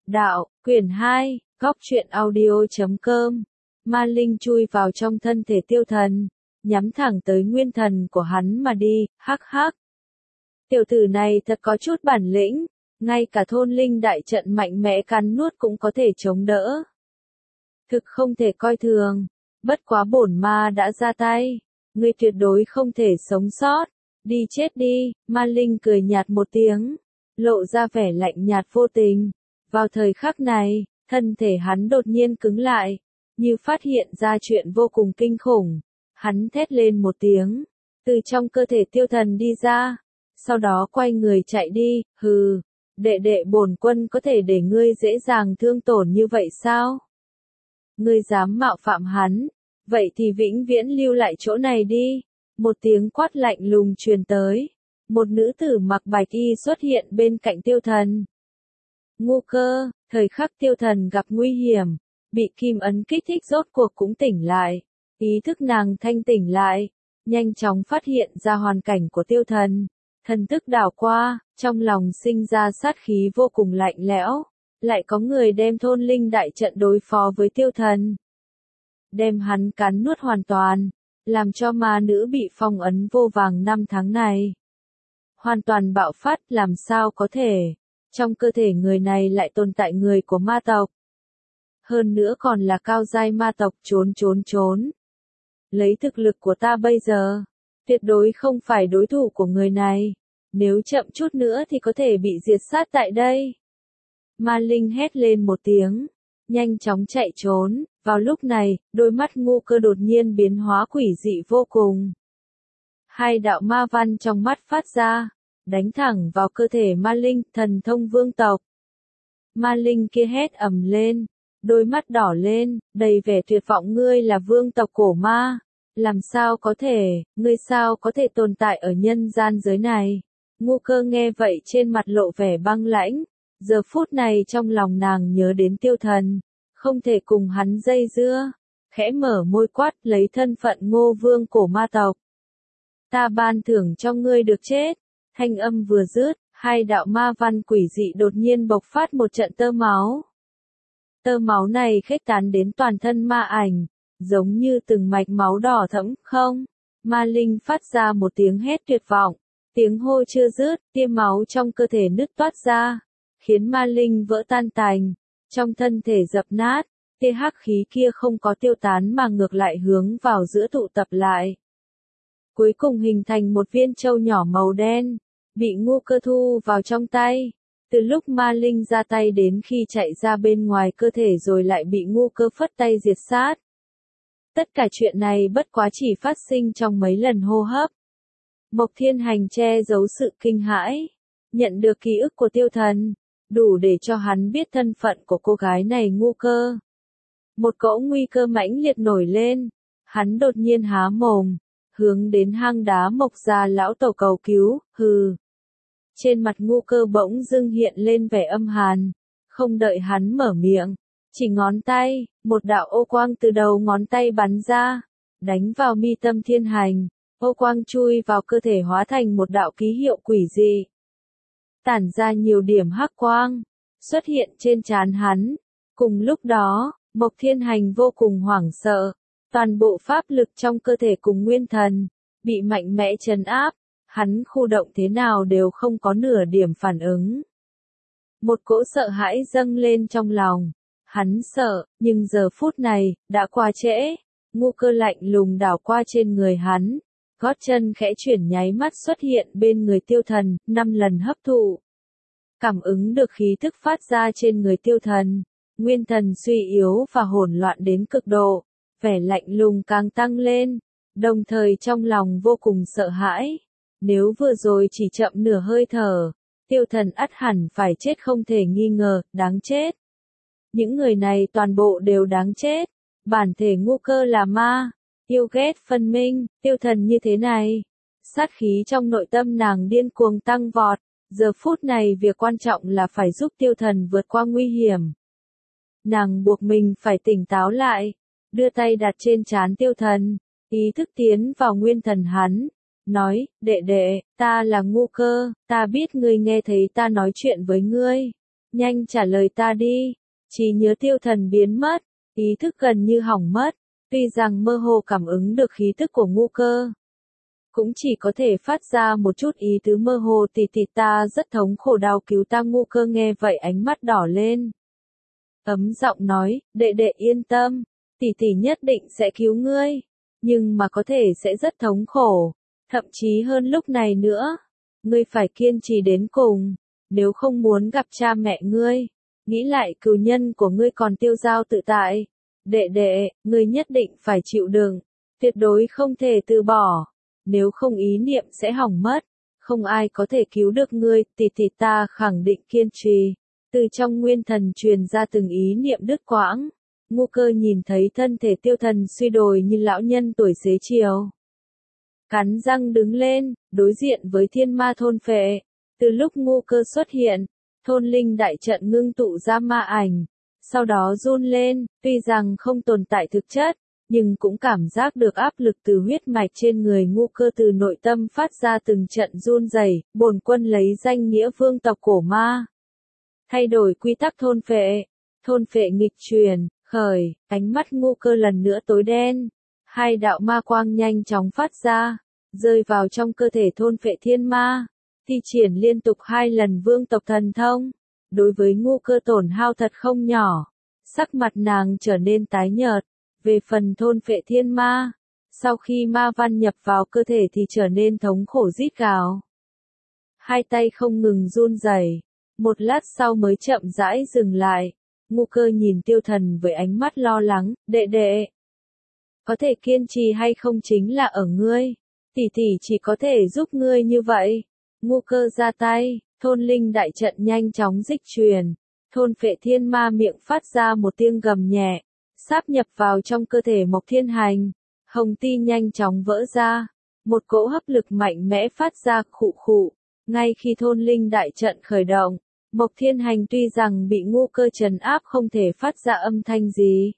Đạo, quyển 2, góc truyện audio.com. Ma linh chui vào trong thân thể tiêu thần, nhắm thẳng tới nguyên thần của hắn mà đi, hắc hắc. Tiểu tử này thật có chút bản lĩnh, ngay cả thôn linh đại trận mạnh mẽ cắn nuốt cũng có thể chống đỡ. Thực không thể coi thường, bất quá bổn ma đã ra tay, ngươi tuyệt đối không thể sống sót, đi chết đi, ma linh cười nhạt một tiếng, lộ ra vẻ lạnh nhạt vô tình. Vào thời khắc này, thân thể hắn đột nhiên cứng lại, như phát hiện ra chuyện vô cùng kinh khủng. Hắn thét lên một tiếng, từ trong cơ thể tiêu thần đi ra, sau đó quay người chạy đi, hừ, đệ đệ bổn quân có thể để ngươi dễ dàng thương tổn như vậy sao? Ngươi dám mạo phạm hắn, vậy thì vĩnh viễn lưu lại chỗ này đi. Một tiếng quát lạnh lùng truyền tới, một nữ tử mặc bạch y xuất hiện bên cạnh tiêu thần. Ngu cơ, thời khắc tiêu thần gặp nguy hiểm, bị kim ấn kích thích rốt cuộc cũng tỉnh lại, ý thức nàng thanh tỉnh lại, nhanh chóng phát hiện ra hoàn cảnh của tiêu thần, thần thức đảo qua, trong lòng sinh ra sát khí vô cùng lạnh lẽo, lại có người đem thôn linh đại trận đối phó với tiêu thần. Đem hắn cắn nuốt hoàn toàn, làm cho ma nữ bị phong ấn vô vàng 5 tháng này. Hoàn toàn bạo phát làm sao có thể. Trong cơ thể người này lại tồn tại người của ma tộc. Hơn nữa còn là cao giai ma tộc trốn. Lấy thực lực của ta bây giờ, tuyệt đối không phải đối thủ của người này. Nếu chậm chút nữa thì có thể bị diệt sát tại đây. Ma linh hét lên một tiếng, nhanh chóng chạy trốn. Vào lúc này, đôi mắt ngu cơ đột nhiên biến hóa quỷ dị vô cùng. Hai đạo ma văn trong mắt phát ra, đánh thẳng vào cơ thể ma linh, thần thông vương tộc. Ma linh kia hét ầm lên, đôi mắt đỏ lên, đầy vẻ tuyệt vọng. Ngươi là vương tộc cổ ma, làm sao có thể, ngươi sao có thể tồn tại ở nhân gian giới này? Ngu cơ nghe vậy trên mặt lộ vẻ băng lãnh, giờ phút này trong lòng nàng nhớ đến tiêu thần, không thể cùng hắn dây dưa, khẽ mở môi quát lấy thân phận Ngô vương cổ ma tộc. Ta ban thưởng cho ngươi được chết. Thanh âm vừa dứt, hai đạo ma văn quỷ dị đột nhiên bộc phát một trận tơ máu. Tơ máu này khuếch tán đến toàn thân ma ảnh, giống như từng mạch máu đỏ thẫm, không. Ma linh phát ra một tiếng hét tuyệt vọng, tiếng hô chưa dứt, tia máu trong cơ thể nứt toát ra, khiến ma linh vỡ tan tành, trong thân thể dập nát, tia hắc khí kia không có tiêu tán mà ngược lại hướng vào giữa tụ tập lại. Cuối cùng hình thành một viên châu nhỏ màu đen, bị ngu cơ thu vào trong tay. Từ lúc ma linh ra tay đến khi chạy ra bên ngoài cơ thể rồi lại bị ngu cơ phất tay diệt sát. Tất cả chuyện này bất quá chỉ phát sinh trong mấy lần hô hấp. Mộc Thiên Hành che giấu sự kinh hãi, nhận được ký ức của tiêu thần, đủ để cho hắn biết thân phận của cô gái này ngu cơ. Một cỗ nguy cơ mãnh liệt nổi lên, hắn đột nhiên há mồm, hướng đến hang đá Mộc gia lão tổ cầu cứu, hừ. Trên mặt ngu cơ bỗng dưng hiện lên vẻ âm hàn, không đợi hắn mở miệng, chỉ ngón tay, một đạo ô quang từ đầu ngón tay bắn ra, đánh vào mi tâm Thiên Hành, ô quang chui vào cơ thể hóa thành một đạo ký hiệu quỷ dị. Tản ra nhiều điểm hắc quang, xuất hiện trên trán hắn. Cùng lúc đó, Mộc Thiên Hành vô cùng hoảng sợ, toàn bộ pháp lực trong cơ thể cùng nguyên thần, bị mạnh mẽ trấn áp. Hắn khu động thế nào đều không có nửa điểm phản ứng. Một cỗ sợ hãi dâng lên trong lòng. Hắn sợ, nhưng giờ phút này, đã qua trễ. Ngu cơ lạnh lùng đảo qua trên người hắn. Gót chân khẽ chuyển nháy mắt xuất hiện bên người tiêu thần, 5 lần hấp thụ. Cảm ứng được khí thức phát ra trên người tiêu thần. Nguyên thần suy yếu và hỗn loạn đến cực độ. Vẻ lạnh lùng càng tăng lên. Đồng thời trong lòng vô cùng sợ hãi. Nếu vừa rồi chỉ chậm nửa hơi thở, tiêu thần ắt hẳn phải chết không thể nghi ngờ, đáng chết. Những người này toàn bộ đều đáng chết. Bản thể ngu cơ là ma, yêu ghét phân minh, tiêu thần như thế này. Sát khí trong nội tâm nàng điên cuồng tăng vọt, giờ phút này việc quan trọng là phải giúp tiêu thần vượt qua nguy hiểm. Nàng buộc mình phải tỉnh táo lại, đưa tay đặt trên trán tiêu thần, ý thức tiến vào nguyên thần hắn. Nói, đệ đệ, ta là ngu cơ, ta biết ngươi nghe thấy ta nói chuyện với ngươi. Nhanh trả lời ta đi. Trí nhớ Tiêu Thần biến mất, ý thức gần như hỏng mất, tuy rằng mơ hồ cảm ứng được khí tức của Ngu Cơ, cũng chỉ có thể phát ra một chút ý tứ mơ hồ. Tỷ ta rất thống khổ, đau cứu ta. Ngu Cơ nghe vậy ánh mắt đỏ lên, ấm giọng nói, đệ đệ yên tâm, tỷ nhất định sẽ cứu ngươi, nhưng mà có thể sẽ rất thống khổ, thậm chí hơn lúc này nữa. Ngươi phải kiên trì đến cùng, nếu không muốn gặp cha mẹ ngươi, nghĩ lại cừu nhân của ngươi còn tiêu dao tự tại. Đệ đệ, ngươi nhất định phải chịu đựng, tuyệt đối không thể từ bỏ, nếu không ý niệm sẽ hỏng mất, không ai có thể cứu được ngươi. Tỷ ta khẳng định kiên trì. Từ trong nguyên thần truyền ra từng ý niệm đứt quãng. Ngu Cơ nhìn thấy thân thể Tiêu Thần suy đồi như lão nhân tuổi xế chiều, cắn răng đứng lên, đối diện với thiên ma thôn phệ. Từ lúc Ngu Cơ xuất hiện, thôn linh đại trận ngưng tụ ra ma ảnh, sau đó run lên, tuy rằng không tồn tại thực chất, nhưng cũng cảm giác được áp lực từ huyết mạch trên người Ngu Cơ, từ nội tâm phát ra từng trận run rẩy. Bổn quân lấy danh nghĩa vương tộc cổ ma, thay đổi quy tắc thôn phệ nghịch truyền, khởi. Ánh mắt Ngu Cơ lần nữa tối đen, hai đạo ma quang nhanh chóng phát ra, rơi vào trong cơ thể thôn phệ thiên ma, thi triển liên tục 2 lần vương tộc thần thông. Đối với Ngu Cơ tổn hao thật không nhỏ, sắc mặt nàng trở nên tái nhợt. Về phần thôn phệ thiên ma, sau khi ma văn nhập vào cơ thể thì trở nên thống khổ rít gào, hai tay không ngừng run rẩy, một lát sau mới chậm rãi dừng lại. Ngu Cơ nhìn Tiêu Thần với ánh mắt lo lắng, đệ đệ, có thể kiên trì hay không chính là ở ngươi, tỷ chỉ có thể giúp ngươi như vậy. Ngu Cơ ra tay, thôn linh đại trận nhanh chóng dịch truyền, thôn phệ thiên ma miệng phát ra một tiếng gầm nhẹ, sáp nhập vào trong cơ thể Mộc Thiên Hành. Hồng ti nhanh chóng vỡ ra, một cỗ hấp lực mạnh mẽ phát ra khụ khụ. Ngay khi thôn linh đại trận khởi động, Mộc Thiên Hành tuy rằng bị Ngu Cơ trấn áp không thể phát ra âm thanh gì,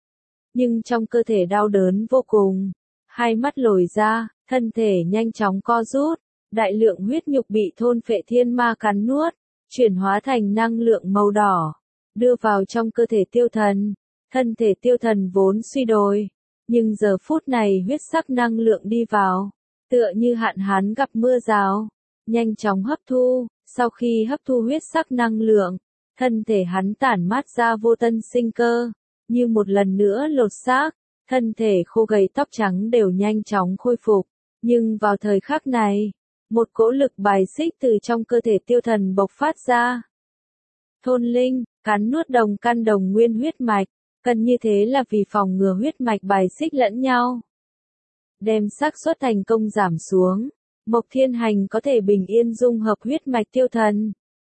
nhưng trong cơ thể đau đớn vô cùng, hai mắt lồi ra, thân thể nhanh chóng co rút, đại lượng huyết nhục bị thôn phệ thiên ma cắn nuốt, chuyển hóa thành năng lượng màu đỏ, đưa vào trong cơ thể Tiêu Thần. Thân thể Tiêu Thần vốn suy đồi, nhưng giờ phút này huyết sắc năng lượng đi vào, tựa như hạn hán gặp mưa rào, nhanh chóng hấp thu. Sau khi hấp thu huyết sắc năng lượng, thân thể hắn tản mát ra vô tân sinh cơ, như một lần nữa lột xác, thân thể khô gầy tóc trắng đều nhanh chóng khôi phục. Nhưng vào thời khắc này, một cỗ lực bài xích từ trong cơ thể Tiêu Thần bộc phát ra. Thôn linh, cắn nuốt đồng căn đồng nguyên huyết mạch, cần như thế là vì phòng ngừa huyết mạch bài xích lẫn nhau, đem xác suất thành công giảm xuống. Mộc Thiên Hành có thể bình yên dung hợp huyết mạch Tiêu Thần,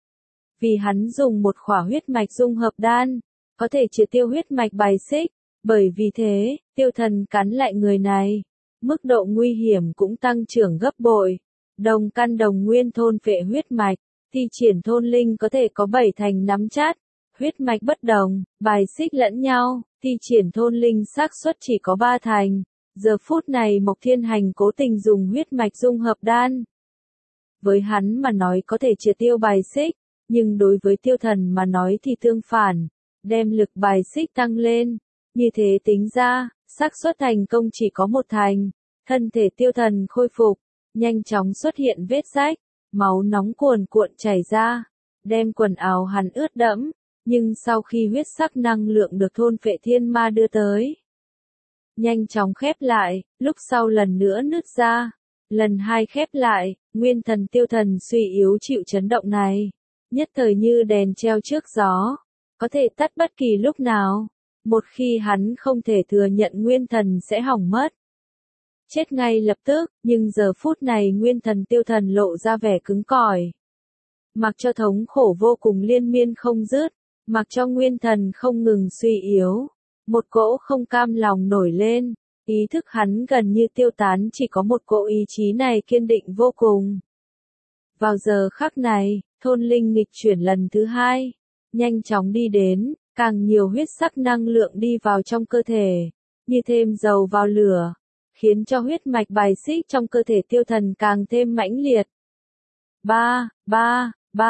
vì hắn dùng một khỏa huyết mạch dung hợp đan, có thể triệt tiêu huyết mạch bài xích. Bởi vì thế, Tiêu Thần cắn lại người này, mức độ nguy hiểm cũng tăng trưởng gấp bội. Đồng căn đồng nguyên thôn phệ huyết mạch, thi triển thôn linh có thể có 7 thành nắm chắc. Huyết mạch bất đồng, bài xích lẫn nhau, thi triển thôn linh xác suất chỉ có 3 thành. Giờ phút này Mộc Thiên Hành cố tình dùng huyết mạch dung hợp đan. Với hắn mà nói có thể triệt tiêu bài xích, nhưng đối với Tiêu Thần mà nói thì tương phản, đem lực bài xích tăng lên. Như thế tính ra, xác suất thành công chỉ có 1 thành. Thân thể Tiêu Thần khôi phục, nhanh chóng xuất hiện vết rách, máu nóng cuồn cuộn chảy ra, đem quần áo hắn ướt đẫm. Nhưng sau khi huyết sắc năng lượng được thôn phệ thiên ma đưa tới, nhanh chóng khép lại, lúc sau lần nữa nứt ra, lần 2 khép lại. Nguyên thần Tiêu Thần suy yếu chịu chấn động này, nhất thời như đèn treo trước gió, có thể tắt bất kỳ lúc nào. Một khi hắn không thể thừa nhận nguyên thần sẽ hỏng mất, chết ngay lập tức. Nhưng giờ phút này nguyên thần Tiêu Thần lộ ra vẻ cứng cỏi, mặc cho thống khổ vô cùng liên miên không dứt, mặc cho nguyên thần không ngừng suy yếu, một cỗ không cam lòng nổi lên, ý thức hắn gần như tiêu tán, chỉ có một cỗ ý chí này kiên định vô cùng. Vào giờ khắc này, thôn linh nghịch chuyển lần thứ 2, nhanh chóng đi đến, càng nhiều huyết sắc năng lượng đi vào trong cơ thể, như thêm dầu vào lửa, khiến cho huyết mạch bài xích trong cơ thể Tiêu Thần càng thêm mãnh liệt.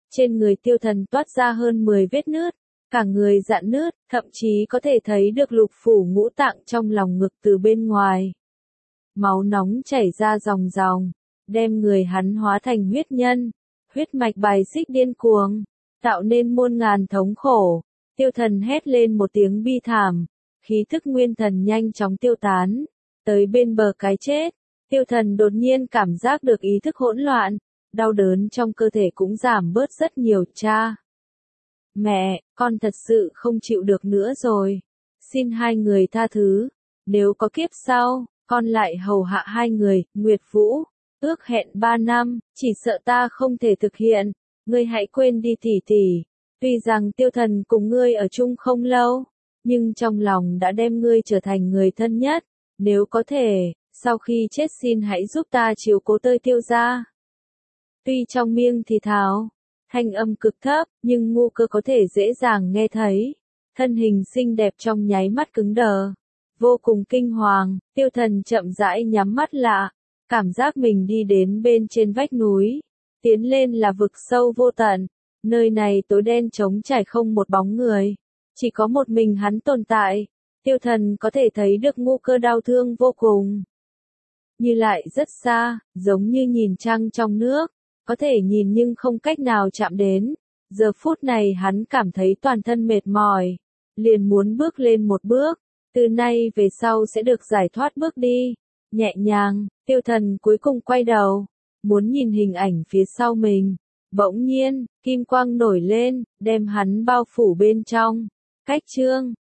Trên người tiêu thần toát ra hơn 10 vết nứt, cả người rạn nứt, thậm chí có thể thấy được lục phủ ngũ tạng trong lòng ngực từ bên ngoài. Máu nóng chảy ra ròng ròng, đem người hắn hóa thành huyết nhân, huyết mạch bài xích điên cuồng, tạo nên muôn ngàn thống khổ. Tiêu thần hét lên một tiếng bi thảm, khí thức nguyên thần nhanh chóng tiêu tán, tới bên bờ cái chết. Tiêu thần đột nhiên cảm giác được ý thức hỗn loạn, đau đớn trong cơ thể cũng giảm bớt rất nhiều. Cha! Mẹ, con thật sự không chịu được nữa rồi. Xin hai người tha thứ. Nếu có kiếp sau, con lại hầu hạ hai người. Nguyệt Vũ, ước hẹn 3 năm, chỉ sợ ta không thể thực hiện. Ngươi hãy quên đi tỷ tỷ. Tuy rằng tiêu thần cùng ngươi ở chung không lâu, nhưng trong lòng đã đem ngươi trở thành người thân nhất. Nếu có thể, sau khi chết xin hãy giúp ta chiếu cố tơi tiêu gia. Tuy trong miệng thì thào, thanh âm cực thấp, nhưng Ngô Cơ có thể dễ dàng nghe thấy. Thân hình xinh đẹp trong nháy mắt cứng đờ, vô cùng kinh hoàng. Tiêu thần chậm rãi nhắm mắt lại, cảm giác mình đi đến bên trên vách núi, tiến lên là vực sâu vô tận. Nơi này tối đen trống trải không một bóng người, chỉ có một mình hắn tồn tại. Tiêu thần có thể thấy được Ngô Cơ đau thương vô cùng, như lại rất xa, giống như nhìn trăng trong nước, có thể nhìn nhưng không cách nào chạm đến. Giờ phút này hắn cảm thấy toàn thân mệt mỏi, liền muốn bước lên một bước, từ nay về sau sẽ được giải thoát bước đi. Nhẹ nhàng, tiêu thần cuối cùng quay đầu, muốn nhìn hình ảnh phía sau mình. Bỗng nhiên, kim quang nổi lên, đem hắn bao phủ bên trong. Cách chương